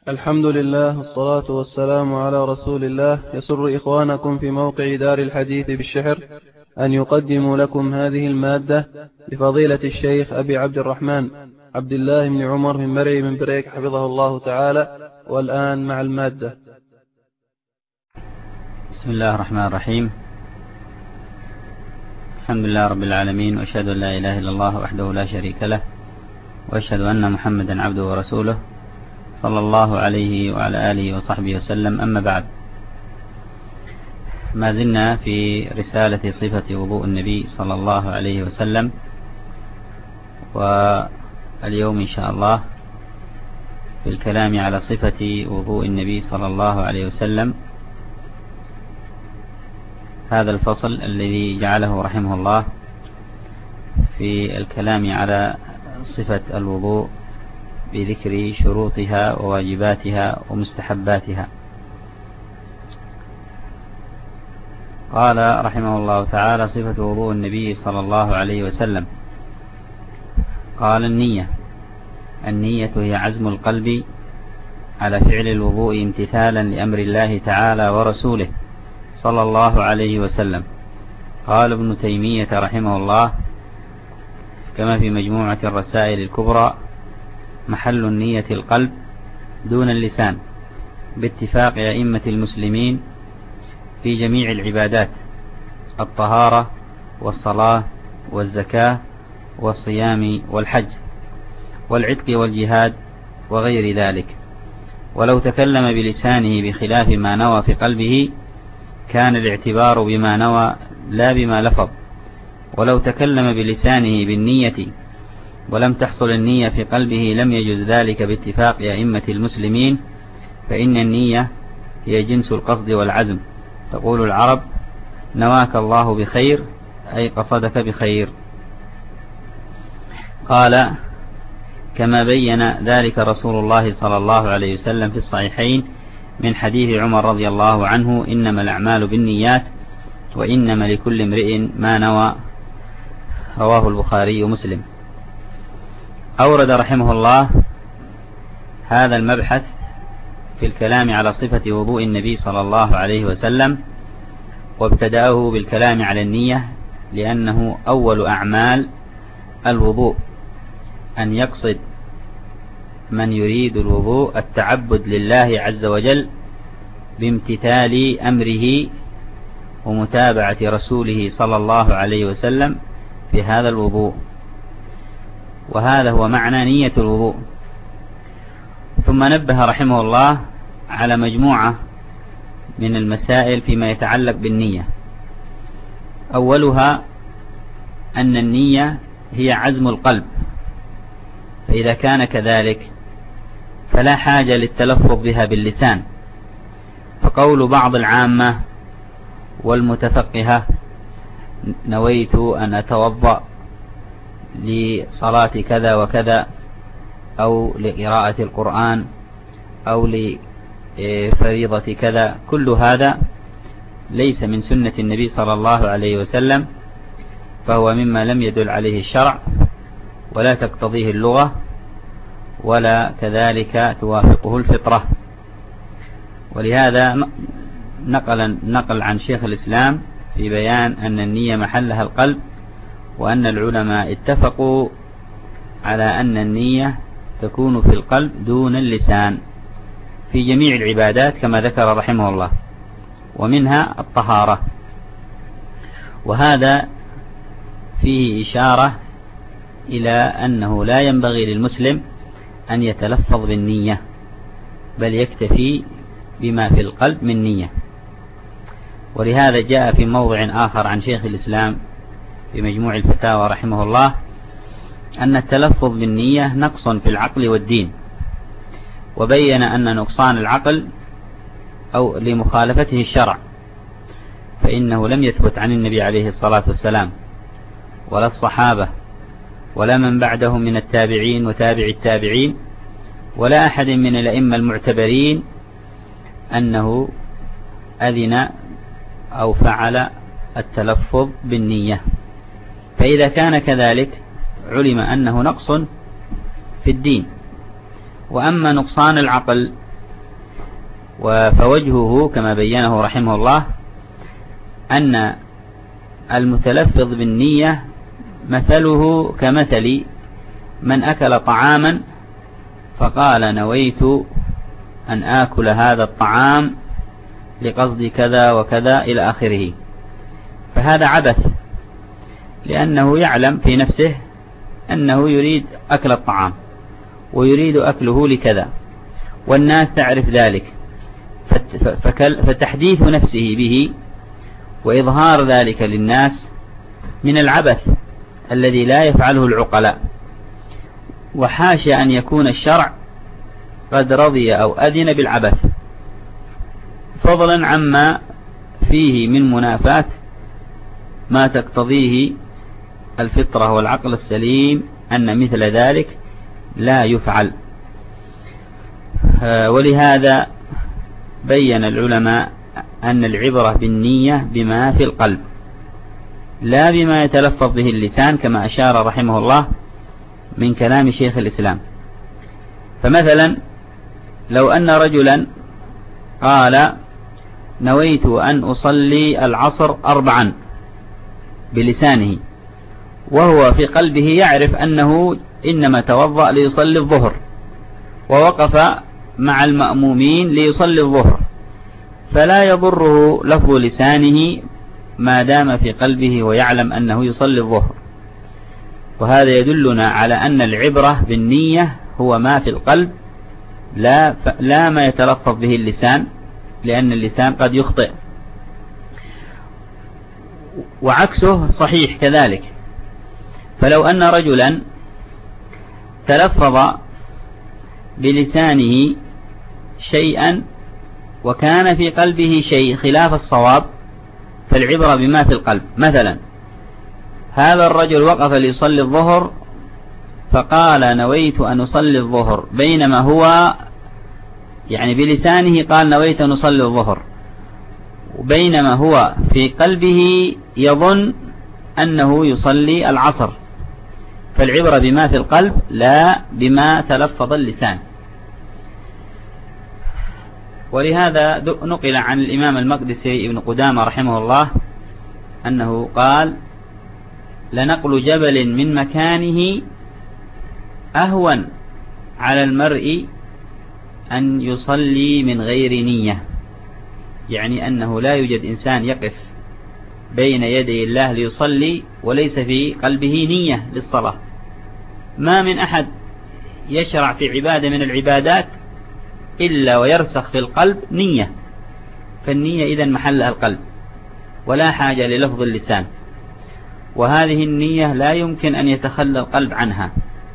الحمد لله والصلاة والسلام على رسول الله. يسر إخوانكم في موقع دار الحديث بالشحر أن يقدموا لكم هذه المادة لفضيلة الشيخ أبي عبد الرحمن عبد الله بن عمر من مرعي من بريك حفظه الله تعالى. والآن مع المادة. بسم الله الرحمن الرحيم. الحمد لله رب العالمين، وأشهد أن لا إله إلا الله وحده لا شريك له، وأشهد أن محمدا عبده ورسوله صلى الله عليه وعلى آله وصحبه وسلم. أما بعد، ما زلنا في رسالة صفة وضوء النبي صلى الله عليه وسلم، واليوم إن شاء الله في الكلام على صفة وضوء النبي صلى الله عليه وسلم. هذا الفصل الذي جعله رحمه الله في الكلام على صفة الوضوء بذكر شروطها وواجباتها ومستحباتها. قال رحمه الله تعالى: صفة وضوء النبي صلى الله عليه وسلم. قال: النية هي عزم القلب على فعل الوضوء امتثالا لأمر الله تعالى ورسوله صلى الله عليه وسلم. قال ابن تيمية رحمه الله كما في مجموعة الرسائل الكبرى: محل النية القلب دون اللسان، باتفاق أئمة المسلمين في جميع العبادات: الطهارة والصلاة والزكاة والصيام والحج والعتق والجهاد وغير ذلك. ولو تكلم بلسانه بخلاف ما نوى في قلبه كان الاعتبار بما نوى لا بما لفظ. ولو تكلم بلسانه بالنية ولم تحصل النية في قلبه لم يجوز ذلك باتفاق أئمة المسلمين، فإن النية هي جنس القصد والعزم. تقول العرب: نواك الله بخير، أي قصدك بخير. قال: كما بين ذلك رسول الله صلى الله عليه وسلم في الصحيحين من حديث عمر رضي الله عنه: إنما الأعمال بالنيات وإنما لكل امرئ ما نوى. رواه البخاري ومسلم. أورد رحمه الله هذا المبحث في الكلام على صفة وضوء النبي صلى الله عليه وسلم، وابتدأه بالكلام على النية لأنه أول أعمال الوضوء، أن يقصد من يريد الوضوء التعبد لله عز وجل بامتثال أمره ومتابعة رسوله صلى الله عليه وسلم في هذا الوضوء، وهذا هو معنى نية الوضوء. ثم نبه رحمه الله على مجموعة من المسائل فيما يتعلق بالنية. أولها أن النية هي عزم القلب، فإذا كان كذلك فلا حاجة للتلفظ بها باللسان. فقول بعض العامة والمتفقهة: نويت أن أتوضأ لصلاة كذا وكذا، أو لقراءة القرآن، أو لفريضة كذا، كل هذا ليس من سنة النبي صلى الله عليه وسلم، فهو مما لم يدل عليه الشرع ولا تقتضيه اللغة ولا كذلك توافقه الفطرة. ولهذا نقل عن شيخ الإسلام في بيان أن النية محلها القلب، وأن العلماء اتفقوا على أن النية تكون في القلب دون اللسان في جميع العبادات كما ذكر رحمه الله، ومنها الطهارة. وهذا فيه إشارة إلى أنه لا ينبغي للمسلم أن يتلفظ بالنية، بل يكتفي بما في القلب من نية. ولهذا جاء في موضع آخر عن شيخ الإسلام في مجموع الفتاوى رحمه الله أن التلفظ بالنية نقص في العقل والدين، وبين أن نقصان العقل أو لمخالفته الشرع، فإنه لم يثبت عن النبي عليه الصلاة والسلام ولا الصحابة ولا من بعدهم من التابعين وتابع التابعين ولا أحد من الأئمة المعتبرين أنه أذن أو فعل التلفظ بالنية. فإذا كان كذلك علم أنه نقص في الدين. وأما نقصان العقل فوجهه كما بينه رحمه الله أن المتلفظ بالنية مثله كمثل من أكل طعاما فقال نويت أن آكل هذا الطعام لقصد كذا وكذا إلى آخره، فهذا عبث، لأنه يعلم في نفسه أنه يريد أكل الطعام ويريد أكله لكذا، والناس تعرف ذلك، فتحديث نفسه به وإظهار ذلك للناس من العبث الذي لا يفعله العقلاء. وحاشا أن يكون الشرع قد رضي أو أذن بالعبث، فضلا عما فيه من منافاة ما تقتضيه الفطرة والعقل السليم أن مثل ذلك لا يفعل. ولهذا بين العلماء أن العبرة بالنية بما في القلب لا بما يتلفظ به اللسان، كما أشار رحمه الله من كلام شيخ الإسلام. فمثلا لو أن رجلا قال نويت أن أصلي العصر 4 بلسانه، وهو في قلبه يعرف أنه إنما توضأ ليصلي الظهر، ووقف مع المأمومين ليصلي الظهر، فلا يضره لفظ لسانه ما دام في قلبه ويعلم أنه يصلي الظهر. وهذا يدلنا على أن العبرة بالنية هو ما في القلب لا ما يتلفظ به اللسان، لأن اللسان قد يخطئ. وعكسه صحيح كذلك، فلو أن رجلا تلفظ بلسانه شيئا وكان في قلبه شيء خلاف الصواب فالعبرة بما في القلب. مثلا هذا الرجل وقف ليصلي الظهر فقال نويت أن أصلي الظهر، بينما هو يعني بلسانه قال نويت أن أصلي الظهر، وبينما هو في قلبه يظن أنه يصلي العصر، فالعبرة بما في القلب لا بما تلفظ اللسان. ولهذا نقل عن الإمام المقدسي ابن قدامة رحمه الله أنه قال لنقل جبل من مكانه أهون على المرء أن يصلي من غير نية، يعني أنه لا يوجد إنسان يقف بين يدي الله ليصلي وليس في قلبه نية للصلاة. ما من أحد يشرع في عبادة من العبادات إلا ويرسخ في القلب نية، فالنية إذن محلها القلب ولا حاجة للفظ اللسان، وهذه النية لا يمكن أن يتخلى القلب عنها.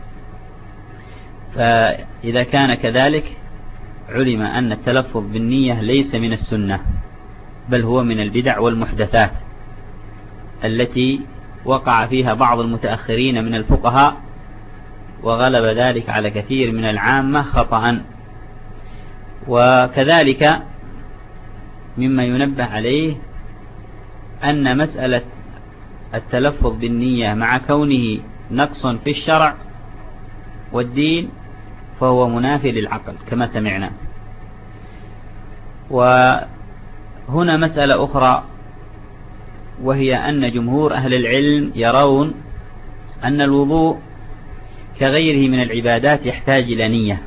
فإذا كان كذلك علم أن التلفظ بالنية ليس من السنة، بل هو من البدع والمحدثات التي وقع فيها بعض المتأخرين من الفقهاء، وغلب ذلك على كثير من العامة خطأ. وكذلك مما ينبه عليه أن مسألة التلفظ بالنية مع كونه نقص في الشرع والدين فهو منافي للعقل كما سمعنا. وهنا مسألة أخرى، وهي أن جمهور أهل العلم يرون أن الوضوء كغيره من العبادات يحتاج إلى نية،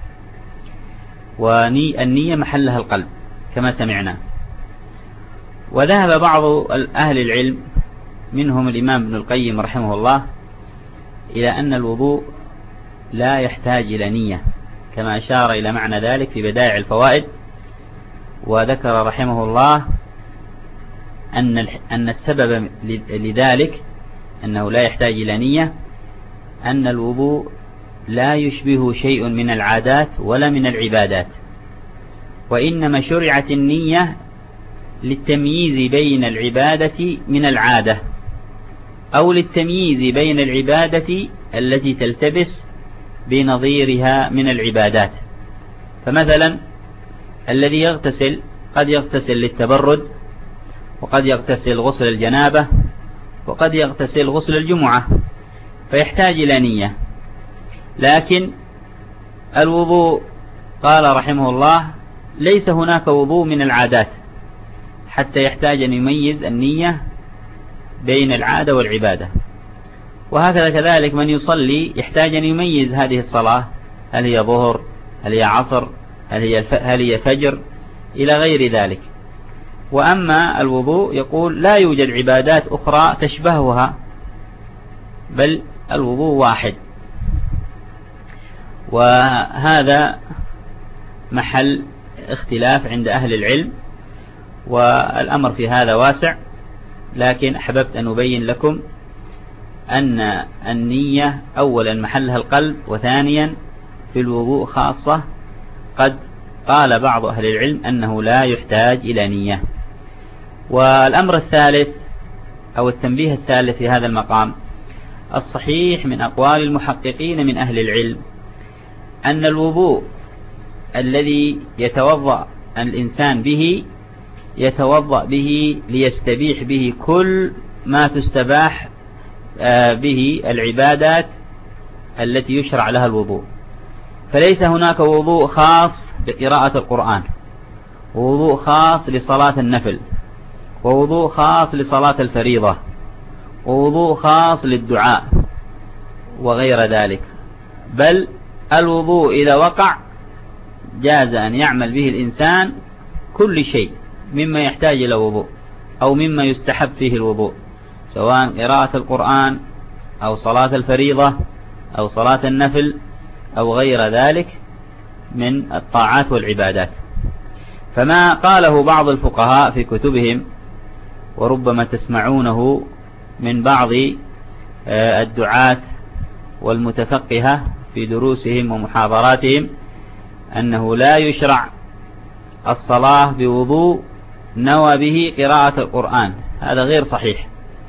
والنية محلها القلب كما سمعنا. وذهب بعض أهل العلم منهم الإمام ابن القيم رحمه الله إلى أن الوضوء لا يحتاج إلى نية، كما أشار إلى معنى ذلك في بدائع الفوائد. وذكر رحمه الله أن السبب لذلك أنه لا يحتاج إلى نية أن الوضوء لا يشبه شيء من العادات ولا من العبادات، وإنما شرعت النية للتمييز بين العبادة من العادة، أو للتمييز بين العبادة التي تلتبس بنظيرها من العبادات. فمثلا الذي يغتسل قد يغتسل للتبرد، وقد يغتسل غسل الجنابة، وقد يغتسل غسل الجمعة، فيحتاج إلى نية. لكن الوضوء قال رحمه الله ليس هناك وضوء من العادات حتى يحتاج أن يميز النية بين العادة والعبادة. وهكذا كذلك من يصلي يحتاج أن يميز هذه الصلاة، هل هي ظهر، هل هي عصر، هل هي فجر، إلى غير ذلك. وأما الوضوء يقول لا يوجد عبادات أخرى تشبهها، بل الوضوء واحد. وهذا محل اختلاف عند أهل العلم، والأمر في هذا واسع، لكن أحببت أن أبين لكم أن النية أولا محلها القلب، وثانيا في الوضوء خاصة قد قال بعض أهل العلم أنه لا يحتاج إلى نية. والأمر الثالث أو التنبيه الثالث في هذا المقام، الصحيح من أقوال المحققين من أهل العلم أن الوضوء الذي يتوضأ الإنسان به يتوضأ به ليستبيح به كل ما تستباح به العبادات التي يشرع لها الوضوء. فليس هناك وضوء خاص بقراءة القرآن، ووضوء خاص لصلاة النفل، ووضوء خاص لصلاة الفريضة، ووضوء خاص للدعاء وغير ذلك، بل الوضوء إذا وقع جاز أن يعمل به الإنسان كل شيء مما يحتاج إلى وضوء أو مما يستحب فيه الوضوء، سواء قراءة القرآن أو صلاة الفريضة أو صلاة النفل أو غير ذلك من الطاعات والعبادات. فما قاله بعض الفقهاء في كتبهم، وربما تسمعونه من بعض الدعاة والمتفقهة في دروسهم ومحاضراتهم، أنه لا يشرع الصلاة بوضوء نوى به قراءة القرآن، هذا غير صحيح،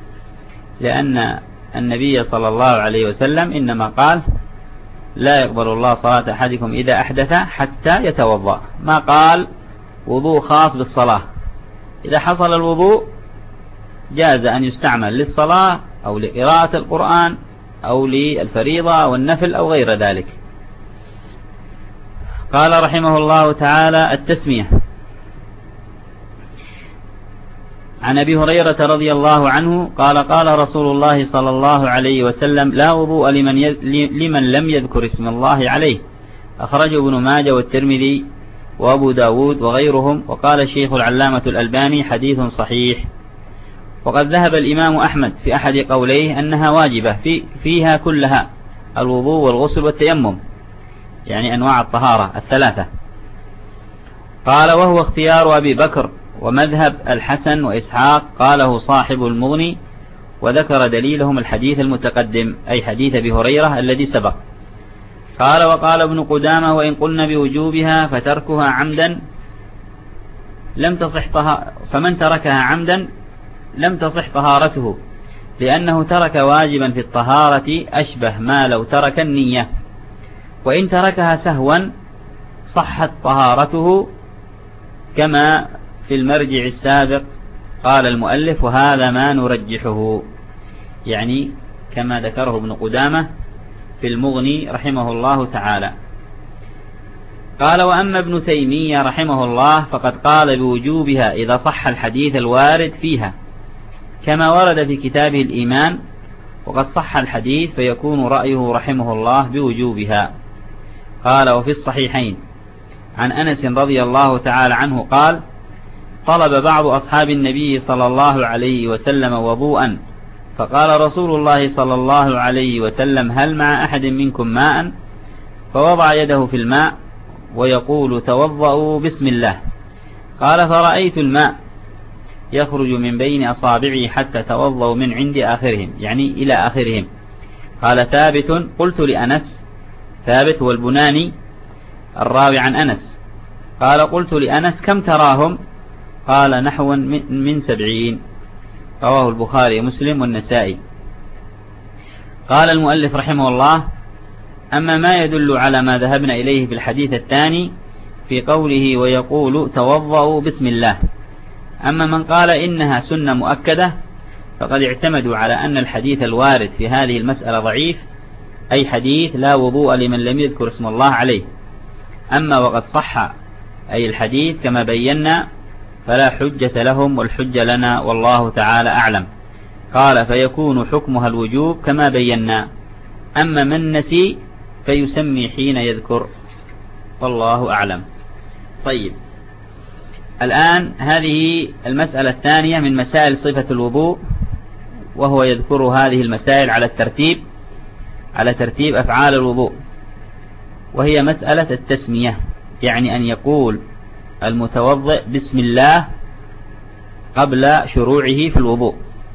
لأن النبي صلى الله عليه وسلم إنما قال لا يقبل الله صلاة أحدكم إذا أحدث حتى يتوضأ، ما قال وضوء خاص بالصلاة. إذا حصل الوضوء جاز أن يستعمل للصلاة أو لقراءة القرآن أو للفريضة والنفل أو غير ذلك. قال رحمه الله تعالى: التسمية. عن أبي هريرة رضي الله عنه قال: قال رسول الله صلى الله عليه وسلم: لا وضوء لمن لم يذكر اسم الله عليه. أخرجه ابن ماجه والترمذي وأبو داود وغيرهم. وقال الشيخ العلامة الألباني: حديث صحيح. وقد ذهب الإمام أحمد في أحد قوليه أنها واجبة فيها كلها، الوضوء والغسل والتيمم، يعني أنواع الطهارة الثلاثة. قال: وهو اختيار أبي بكر ومذهب الحسن وإسحاق، قاله صاحب المغني، وذكر دليلهم الحديث المتقدم، أي حديث أبي هريرة الذي سبق. قال: وقال ابن قدامة: وإن قلنا بوجوبها فتركها عمدا لم تصح فمن تركها عمدا لم تصح طهارته، لأنه ترك واجبا في الطهارة أشبه ما لو ترك النية، وإن تركها سهوا صحت طهارته، كما في المرجع السابق. قال المؤلف: وهذا ما نرجحه، يعني كما ذكره ابن قدامة في المغني رحمه الله تعالى. قال: وأما ابن تيمية رحمه الله فقد قال بوجوبها إذا صح الحديث الوارد فيها، كما ورد في كتابه الإيمان، وقد صح الحديث فيكون رأيه رحمه الله بوجوبها. قال: وفي الصحيحين عن أنس رضي الله تعالى عنه قال: طلب بعض أصحاب النبي صلى الله عليه وسلم وضوءا، فقال رسول الله صلى الله عليه وسلم: هل مع أحد منكم ماء؟ فوضع يده في الماء ويقول: توضأوا بسم الله. قال: فرأيت الماء يخرج من بين أصابعه حتى توضأوا من عند آخرهم، يعني إلى آخرهم. قال ثابت: قلت لأنس، ثابت هو البناني الراوي عن أنس، قال: قلت لأنس: كم تراهم؟ قال: نحو من 70. رواه البخاري ومسلم والنسائي. قال المؤلف رحمه الله: أما ما يدل على ما ذهبنا إليه في الحديث الثاني في قوله ويقول توضأوا بسم الله، أما من قال إنها سنة مؤكدة فقد اعتمدوا على أن الحديث الوارد في هذه المسألة ضعيف، أي حديث لا وضوء لمن لم يذكر اسم الله عليه. أما وقد صح أي الحديث كما بينا فلا حجة لهم والحجة لنا والله تعالى أعلم. قال فيكون حكمها الوجوب كما بينا، أما من نسي فيسمي حين يذكر، والله أعلم. طيب، الآن هذه المسألة الثانية من مسائل صفة الوضوء، وهو يذكر هذه المسائل على ترتيب أفعال الوضوء، وهي مسألة التسمية، يعني أن يقول المتوضئ بسم الله قبل شروعه في الوضوء.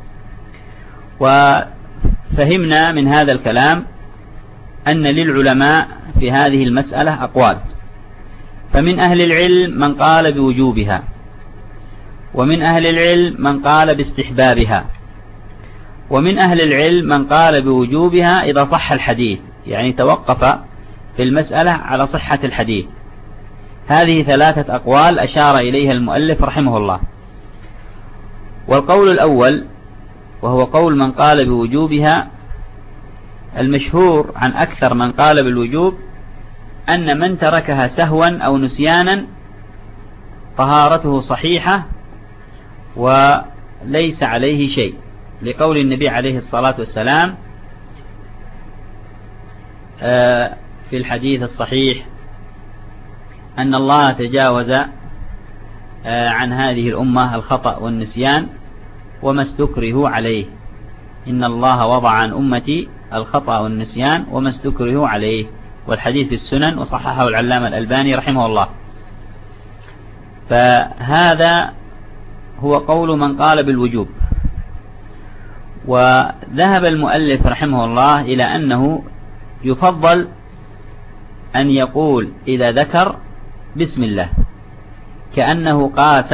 وفهمنا من هذا الكلام أن للعلماء في هذه المسألة أقوال، فمن أهل العلم من قال بوجوبها، ومن أهل العلم من قال باستحبابها، ومن أهل العلم من قال بوجوبها إذا صح الحديث، يعني توقف في المسألة على صحة الحديث. هذه 3 أقوال أشار إليها المؤلف رحمه الله. والقول الأول وهو قول من قال بوجوبها، المشهور عن أكثر من قال بالوجوب أن من تركها سهوا أو نسيانا طهارته صحيحة وليس عليه شيء، لقول النبي عليه الصلاة والسلام في الحديث الصحيح أن الله تجاوز عن هذه الأمة الخطأ والنسيان وما استكرهوا عليه، إن الله وضع عن أمتي الخطأ والنسيان وما استكرهوا عليه، والحديث في السنن وصححه العلامة الألباني رحمه الله. فهذا هو قول من قال بالوجوب. وذهب المؤلف رحمه الله إلى أنه يفضل أن يقول إذا ذكر بسم الله، كأنه قاس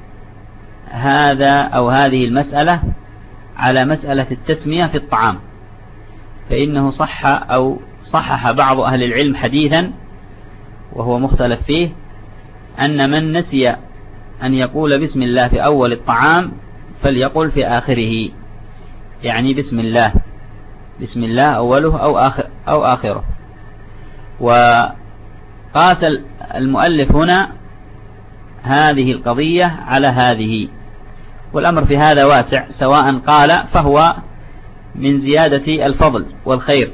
هذا أو هذه المسألة على مسألة التسمية في الطعام، فإنه صحح بعض أهل العلم حديثا وهو مختلف فيه أن من نسي أن يقول بسم الله في أول الطعام فليقل في آخره، يعني بسم الله أوله أو آخره. وقاس المؤلف هنا هذه القضية على هذه، والأمر في هذا واسع، سواء قال فهو من زيادة الفضل والخير،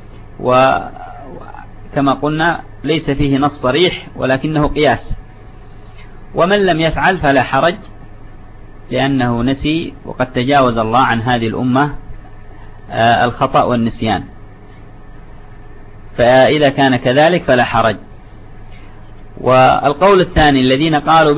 وكما قلنا ليس فيه نص صريح ولكنه قياس. ومن لم يفعل فلا حرج، لأنه نسي وقد تجاوز الله عن هذه الأمة الخطأ والنسيان، فإذا كان كذلك فلا حرج. والقول الثاني الذين قالوا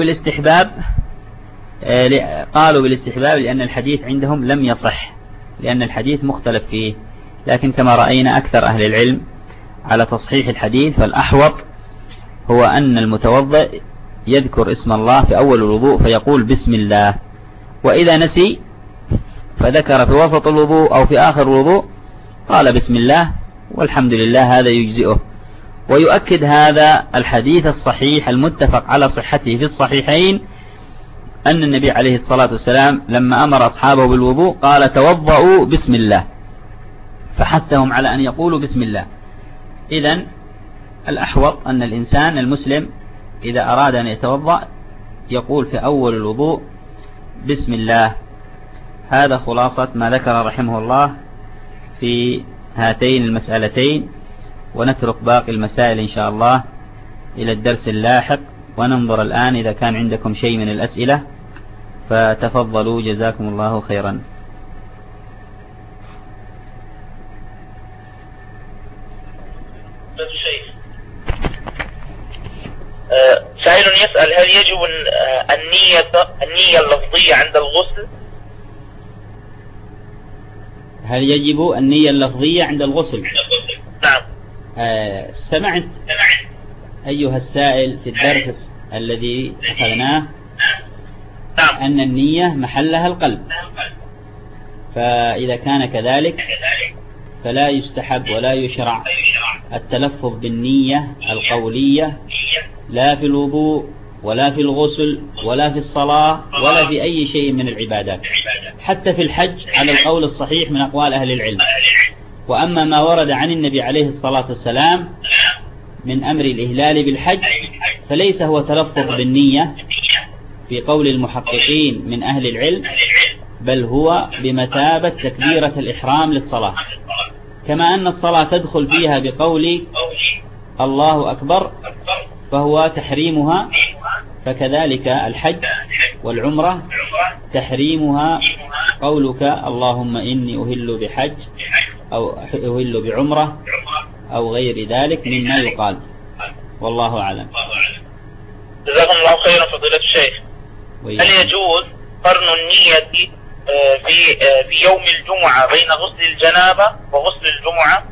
بالاستحباب لأن الحديث عندهم لم يصح، لأن الحديث مختلف فيه، لكن كما رأينا أكثر أهل العلم على تصحيح الحديث، فالأحوط هو أن المتوضئ يذكر اسم الله في أول الوضوء فيقول بسم الله، وإذا نسي فذكر في وسط الوضوء أو في آخر الوضوء قال بسم الله والحمد لله، هذا يجزئه. ويؤكد هذا الحديث الصحيح المتفق على صحته في الصحيحين أن النبي عليه الصلاة والسلام لما أمر أصحابه بالوضوء قال توضؤوا بسم الله، فحثهم على أن يقولوا بسم الله. إذن الأحوط أن الإنسان المسلم إذا أراد أن يتوضأ يقول في أول الوضوء بسم الله. هذا خلاصة ما ذكر رحمه الله في هاتين المسألتين، ونترك باقي المسائل إن شاء الله إلى الدرس اللاحق. وننظر الآن إذا كان عندكم شيء من الأسئلة فتفضلوا، جزاكم الله خيرا. سائل يسأل: هل يجب النية اللفظية عند الغسل؟ هل يجب النية اللفظية عند الغسل؟ نعم. سمعت أيها السائل في الدرس الذي أخذناه أن النية محلها القلب، فإذا كان كذلك فلا يستحب ولا يشرع التلفظ بالنية القولية لا في الوضوء ولا في الغسل ولا في الصلاة ولا في أي شيء من العبادات، حتى في الحج على القول الصحيح من أقوال أهل العلم. وأما ما ورد عن النبي عليه الصلاة والسلام من أمر الإهلال بالحج فليس هو تلفظ بالنية في قول المحققين من أهل العلم، بل هو بمثابة تكبيرة الإحرام للصلاة، كما أن الصلاة تدخل فيها بقول الله أكبر فهو تحريمها، فكذلك الحج والعمرة تحريمها قولك اللهم إني أهل بحج أو أهل بعمرة أو غير ذلك مما يقال، والله أعلم. جزاكم الله خيرا فضيلة الشيخ. هل يجوز قرن النية في يوم الجمعة بين غسل الجنابة وغسل الجمعة؟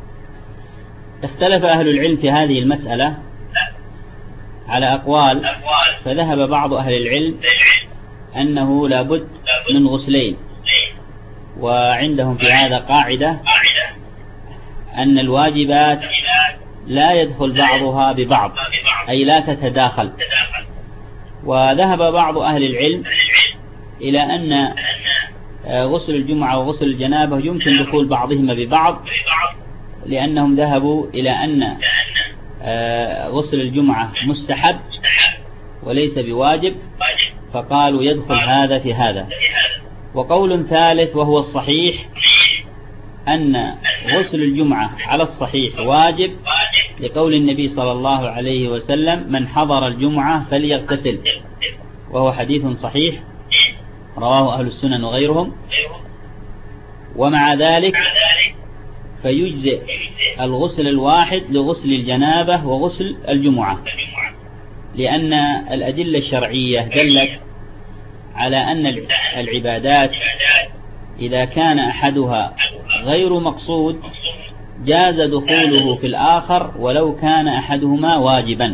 اختلف أهل العلم في هذه المسألة على أقوال، فذهب بعض أهل العلم أنه لابد من غسلين، وعندهم في هذا قاعدة أن الواجبات لا يدخل بعضها ببعض، أي لا تتداخل. وذهب بعض أهل العلم إلى أن غسل الجمعة وغسل الجنابة يمكن دخول بعضهما ببعض، لأنهم ذهبوا إلى أن غسل الجمعة مستحب وليس بواجب، فقالوا يدخل هذا في هذا. وقول ثالث وهو الصحيح أن غسل الجمعة على الصحيح واجب، لقول النبي صلى الله عليه وسلم من حضر الجمعة فليغتسل، وهو حديث صحيح رواه أهل السنن وغيرهم. ومع ذلك فيجزئ الغسل الواحد لغسل الجنابة وغسل الجمعة، لأن الأدلة الشرعية دلت على أن العبادات إذا كان أحدها غير مقصود جاز دخوله في الآخر ولو كان أحدهما واجبا.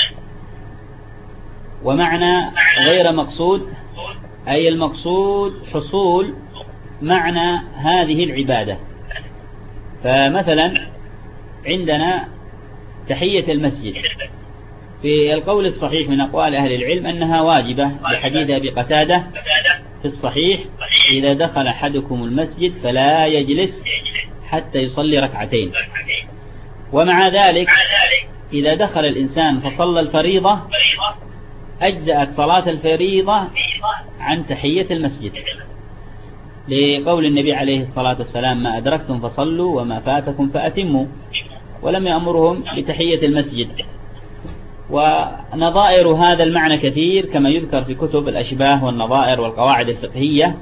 ومعنى غير مقصود أي المقصود حصول معنى هذه العبادة. فمثلا عندنا تحية المسجد، في القول الصحيح من أقوال أهل العلم أنها واجبة، لحديث أبي قتادة في الصحيح إذا دخل أحدكم المسجد فلا يجلس حتى يصلي ركعتين. ومع ذلك إذا دخل الإنسان فصلى الفريضة أجزأت صلاة الفريضة عن تحية المسجد، لقول النبي عليه الصلاة والسلام ما أدركتم فصلوا وما فاتكم فأتموا، ولم يأمرهم بتحية المسجد. ونظائر هذا المعنى كثير كما يذكر في كتب الأشباه والنظائر والقواعد الفقهية،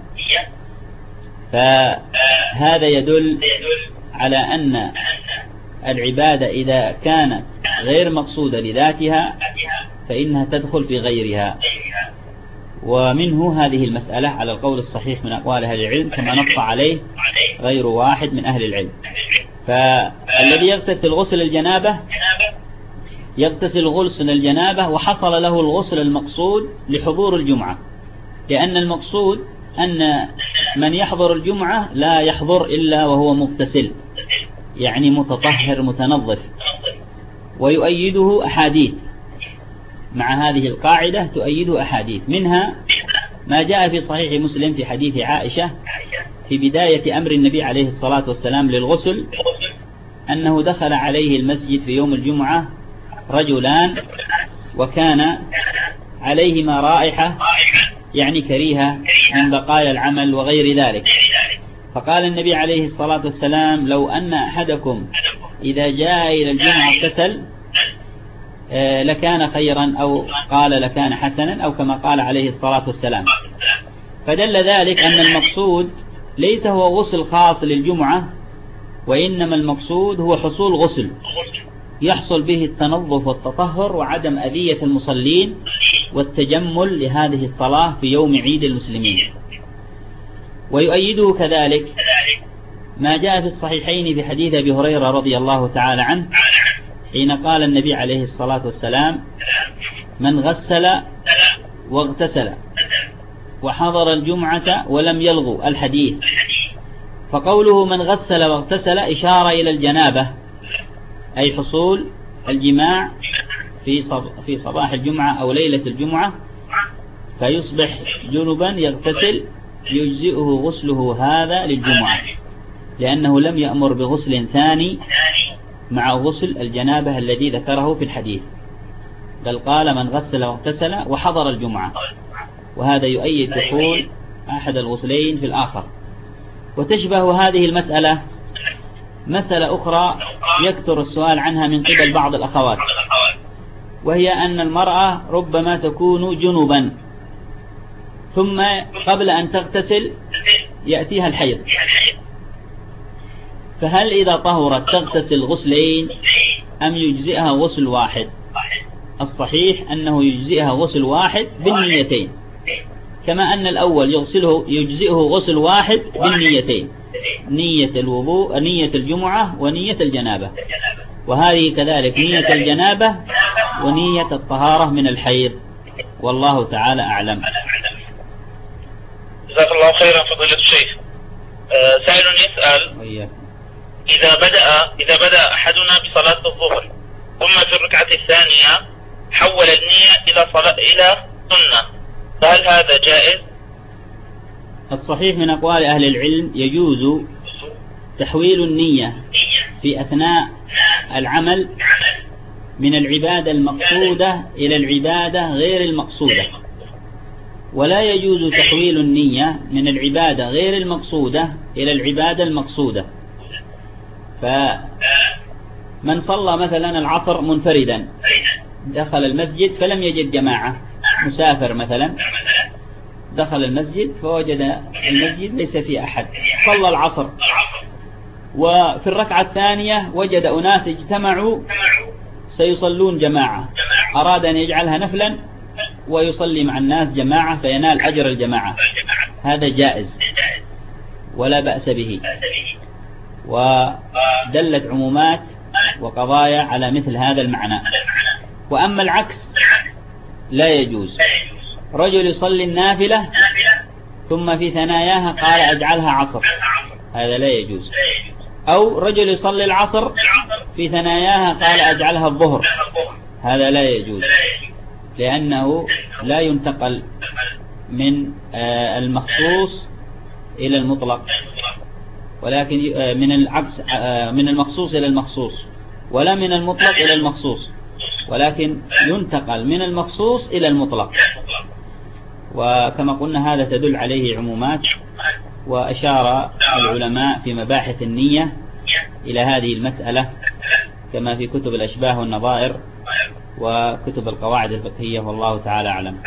فهذا يدل على أن العبادة إذا كانت غير مقصودة لذاتها فإنها تدخل في غيرها. ومنه هذه المسألة على القول الصحيح من أقوال أهل العلم كما نص عليه غير واحد من أهل العلم. فالذي يغتسل غسل الجنابة يغتسل غسل الجنابة وحصل له الغسل المقصود لحضور الجمعة، لأن المقصود أن من يحضر الجمعة لا يحضر إلا وهو مغتسل، يعني متطهر متنظف. ويؤيده أحاديث، مع هذه القاعدة تؤيده أحاديث، منها ما جاء في صحيح مسلم في حديث عائشة في بداية أمر النبي عليه الصلاة والسلام للغسل، أنه دخل عليه المسجد في يوم الجمعة رجلان وكان عليهما رائحة يعني كريهة من بقايا العمل وغير ذلك، فقال النبي عليه الصلاة والسلام لو أن أحدكم إذا جاء إلى الجمعة اغتسل لكان خيرا، أو قال لكان حسنا، أو كما قال عليه الصلاة والسلام. فدل ذلك أن المقصود ليس هو غسل خاص للجمعة، وإنما المقصود هو حصول غسل يحصل به التنظف والتطهر وعدم أذية المصلين والتجمل لهذه الصلاة في يوم عيد المسلمين. ويؤيده كذلك ما جاء في الصحيحين في حديث أبي هريرة رضي الله تعالى عنه حين قال النبي عليه الصلاة والسلام من غسل واغتسل وحضر الجمعة ولم يلغو الحديث. فقوله من غسل واغتسل إشارة إلى الجنابة، أي حصول الجماع في صباح الجمعة أو ليلة الجمعة، فيصبح جنبا يغتسل يجزئه غسله هذا للجمعة، لأنه لم يأمر بغسل ثاني مع غسل الجنابة الذي ذكره في الحديث. بل قال من غسل واغتسل وحضر الجمعة، وهذا يؤيد دخول أحد الغسلين في الآخر. وتشبه هذه المسألة مسألة أخرى يكثر السؤال عنها من قبل بعض الأخوات، وهي أن المرأة ربما تكون جنبا ثم قبل أن تغتسل يأتيها الحيض، فهل إذا طهرت تغتسل غسلين أم يجزئها غسل واحد؟ الصحيح أنه يجزئها غسل واحد بالنيتين، كما أن الأول يجزئه غسل واحد بالنيتين، نية الوضوء، نية الجمعة، ونية الجنابة، وهذه كذلك نية الجنابة ونية الطهارة من الحيض، والله تعالى أعلم. جزاك الله خيرا فضيلة الشيخ. سائل يسأل: إذا بدأ أحدنا بصلاة الظهر ثم في الركعة الثانية حول النية إلى سنة، فهل هذا جائز؟ الصحيح من أقوال أهل العلم يجوز تحويل النية في أثناء العمل من العبادة المقصودة إلى العبادة غير المقصودة، ولا يجوز تحويل النية من العبادة غير المقصودة إلى العبادة المقصودة. فمن صلى مثلا العصر منفردا، دخل المسجد فلم يجد جماعة، مسافر مثلا دخل المسجد فوجد المسجد ليس فيه أحد، صلى العصر، وفي الركعة الثانية وجد أناس اجتمعوا سيصلون جماعة، أراد أن يجعلها نفلا ويصلي مع الناس جماعة فينال أجر الجماعة، هذا جائز ولا بأس به، ودلت عمومات وقضايا على مثل هذا المعنى. وأما العكس لا يجوز، رجل يصلي النافلة ثم في ثناياها قال أجعلها عصر، هذا لا يجوز. أو رجل يصلي العصر في ثناياها قال أجعلها الظهر، هذا لا يجوز، لأنه لا ينتقل من المخصوص إلى المطلق، ولكن من العكس، من المخصوص إلى المخصوص، ولا من المطلق إلى المخصوص، ولكن ينتقل من المخصوص إلى المطلق. وكما قلنا هذا تدل عليه عمومات، وأشار العلماء في مباحث النية إلى هذه المسألة كما في كتب الأشباه والنظائر وكتب القواعد الفقهية، والله تعالى أعلم.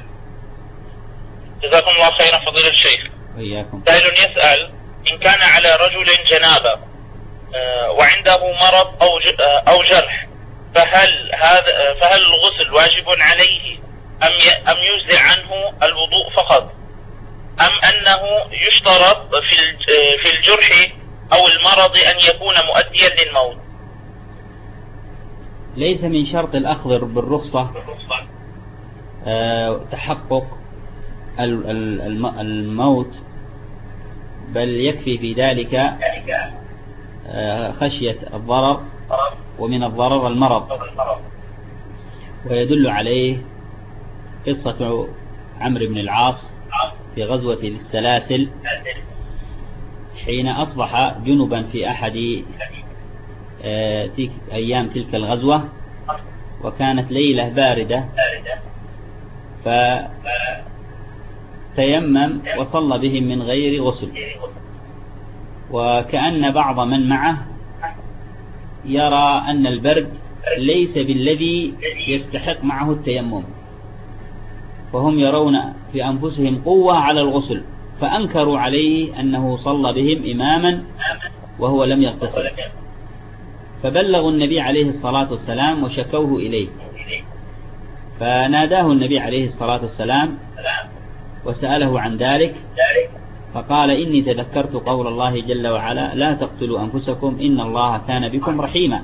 جزاكم الله خيرا فضيلة الشيخ. وإياكم. سائل يسأل: إن كان على رجل جنابة وعنده مرض أو جرح، فهل الغسل واجب عليه أم يجزئ عنه الوضوء فقط، أم أنه يشترط في الجرح أو المرض أن يكون مؤديا للموت؟ ليس من شرط الأخذ بالرخصة تحقق الموت، بل يكفي في ذلك خشية الضرر، ومن الضرر المرض. ويدل عليه قصة عمرو بن العاص في غزوة السلاسل، حين أصبح جنبا في أحد أيام تلك الغزوة، وكانت ليلة باردة، فتيمم وصلى بهم من غير غسل، وكأن بعض من معه يرى أن البرد ليس بالذي يستحق معه التيمم، فهم يرون في أنفسهم قوة على الغسل، فأنكروا عليه أنه صلى بهم إماما وهو لم يغتسل، فبلغوا النبي عليه الصلاة والسلام وشكوه إليه، فناداه النبي عليه الصلاة والسلام وسأله عن ذلك، فقال: إني تذكرت قول الله جل وعلا: لا تقتلوا أنفسكم إن الله كان بكم رحيما.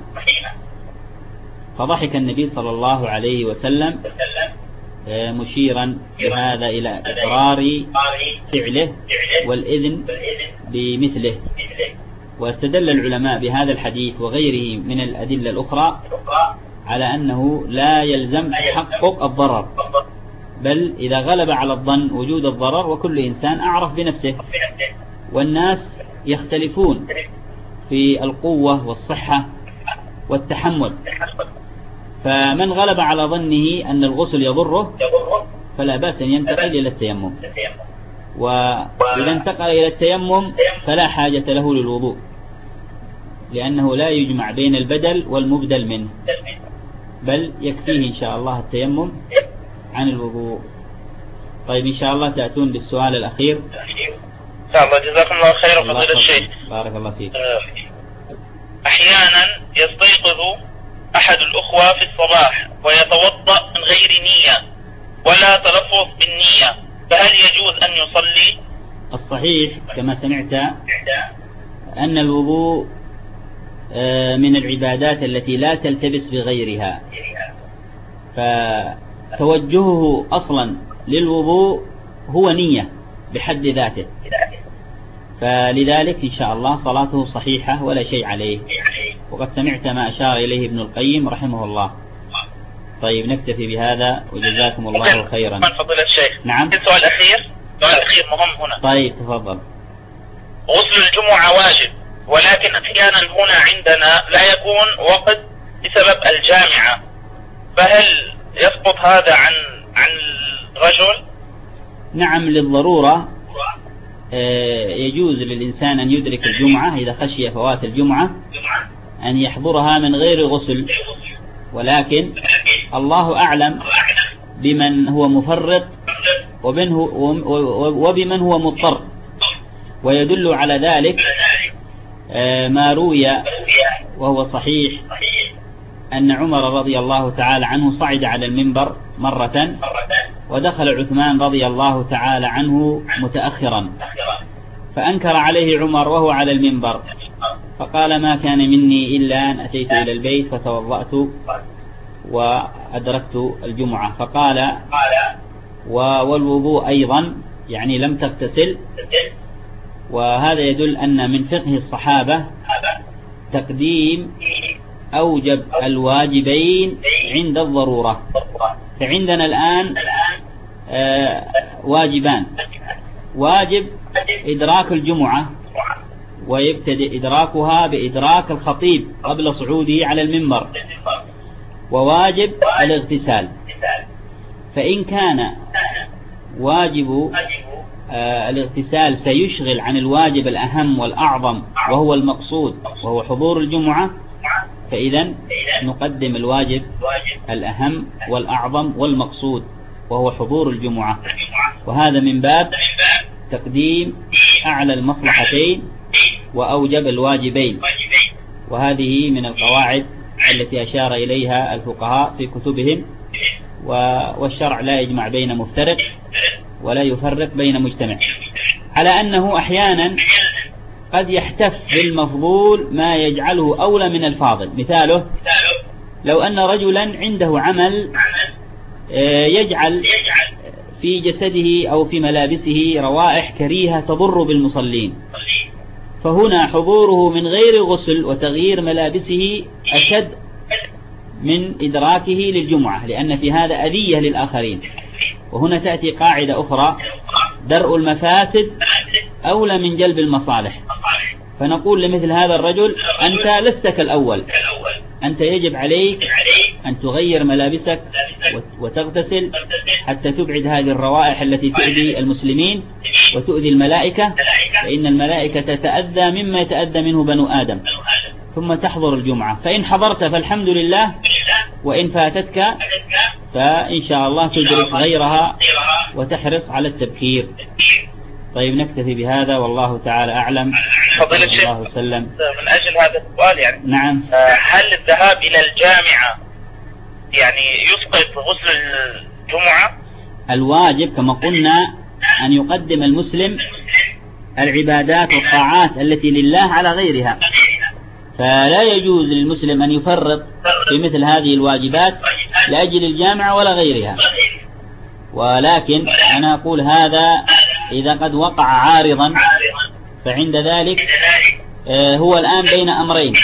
فضحك النبي صلى الله عليه وسلم مشيرا بهذا إلى إقرار فعله والإذن بمثله. واستدل العلماء بهذا الحديث وغيره من الأدلة الأخرى على أنه لا يلزم تحقق الضرر، بل إذا غلب على الظن وجود الضرر، وكل إنسان أعرف بنفسه، والناس يختلفون في القوة والصحة والتحمل، فمن غلب على ظنه أن الغسل يضره فلا بأس أن ينتقل إلى التيمم، وإذا انتقل إلى التيمم فلا حاجة له للوضوء، لأنه لا يجمع بين البدل والمبدل منه، بل يكفيه إن شاء الله التيمم عن الوضوء. طيب إن شاء الله تأتون بالسؤال الأخير. إن شاء الله. جزاكم الله خيرا فضيلة الشيخ. بارك الله فيك. أحيانا يستيقظ أحد الأخوة في الصباح ويتوضأ من غير نية ولا تلفظ بالنية، فهل يجوز أن يصلي؟ الصحيح كما سمعت أن الوضوء من العبادات التي لا تلتبس بغيرها، فتوجهه أصلا للوضوء هو نية بحد ذاته، فلذلك إن شاء الله صلاته صحيحة ولا شيء عليه، وقد سمعت ما أشار إليه ابن القيم رحمه الله. طيب نكتفي بهذا وجزاكم الله خيرا. فضيلة الشيخ. نعم. السؤال الأخير مهم هنا. طيب تفضل. غسل الجمعة واجب، ولكن أحيانا هنا عندنا لا يكون وقت بسبب الجامعة، فهل يسقط هذا عن الرجل؟ نعم، للضرورة يجوز للإنسان أن يدرك الجمعة إذا خشي فوات الجمعة أن يحضرها من غير غسل، ولكن الله أعلم بمن هو مفرط وبمن هو مضطر، ويدل على ذلك ما روي وهو صحيح أن عمر رضي الله تعالى عنه صعد على المنبر مرة ودخل عثمان رضي الله تعالى عنه متأخرا، فأنكر عليه عمر وهو على المنبر، فقال ما كان مني إلا أن أتيت إلى البيت فتوضأت وأدركت الجمعة، فقال والوضوء أيضا يعني لم تغتسل. وهذا يدل أن من فقه الصحابة تقديم أوجب الواجبين عند الضرورة. فعندنا الآن واجبان: واجب إدراك الجمعة ويبتدئ إدراكها بإدراك الخطيب قبل صعوده على المنبر، وواجب الاغتسال. فإن كان واجب الاغتسال سيشغل عن الواجب الأهم والأعظم وهو المقصود وهو حضور الجمعة، فإذا نقدم الواجب الأهم والأعظم والمقصود وهو حضور الجمعة، وهذا من باب تقديم أعلى المصلحتين وأوجب الواجبين. وهذه من القواعد التي أشار إليها الفقهاء في كتبهم، والشرع لا يجمع بين مفترق ولا يفرق بين مجتمع، على أنه أحيانا قد يحتف بالمفضول ما يجعله أولى من الفاضل. مثاله لو أن رجلا عنده عمل يجعل في جسده أو في ملابسه روائح كريهة تضر بالمصلين، فهنا حضوره من غير غسل وتغيير ملابسه أشد من إدراكه للجمعة، لأن في هذا أذية للآخرين. وهنا تأتي قاعدة أخرى: درء المفاسد أولى من جلب المصالح. فنقول لمثل هذا الرجل: أنت لست كالأول، أنت يجب عليك أن تغير ملابسك وتغتسل حتى تبعد هذه الروائح التي تؤذي المسلمين وتؤذي الملائكة، فإن الملائكة تتأذى مما يتأذى منه بنو آدم، ثم تحضر الجمعة. فإن حضرت فالحمد لله، وإن فاتتك فإن شاء الله تدرك غيرها وتحرص على التبكير. طيب نكتفي بهذا والله تعالى أعلم. فضيلة الشيخ، الله وسلم. من أجل هذا السؤال يعني نعم، هل الذهاب إلى الجامعة يعني يسقط غسل الجمعة؟ الواجب كما قلنا أن يقدم المسلم العبادات والطاعات التي لله على غيرها، فلا يجوز للمسلم أن يفرط في مثل هذه الواجبات لأجل الجامعة ولا غيرها. ولكن أنا أقول هذا إذا قد وقع عارضا، فعند ذلك هو الآن بين أمرين،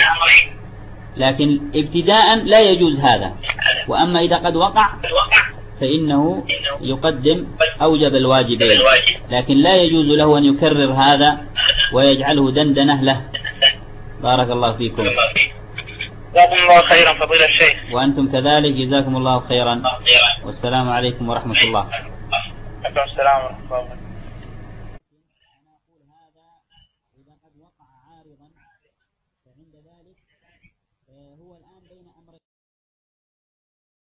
لكن ابتداء لا يجوز هذا. وأما إذا قد وقع فإنه يقدم أوجب الواجبين، لكن لا يجوز له أن يكرر هذا ويجعله دندنة له. بارك الله فيكم. جزاكم الله خيرا فضيلة الشيخ. وأنتم كذلك جزاكم الله خيرا. والسلام عليكم ورحمة الله. عليكم السلام ورحمة الله وبركاته. هو الآن بين أمرين.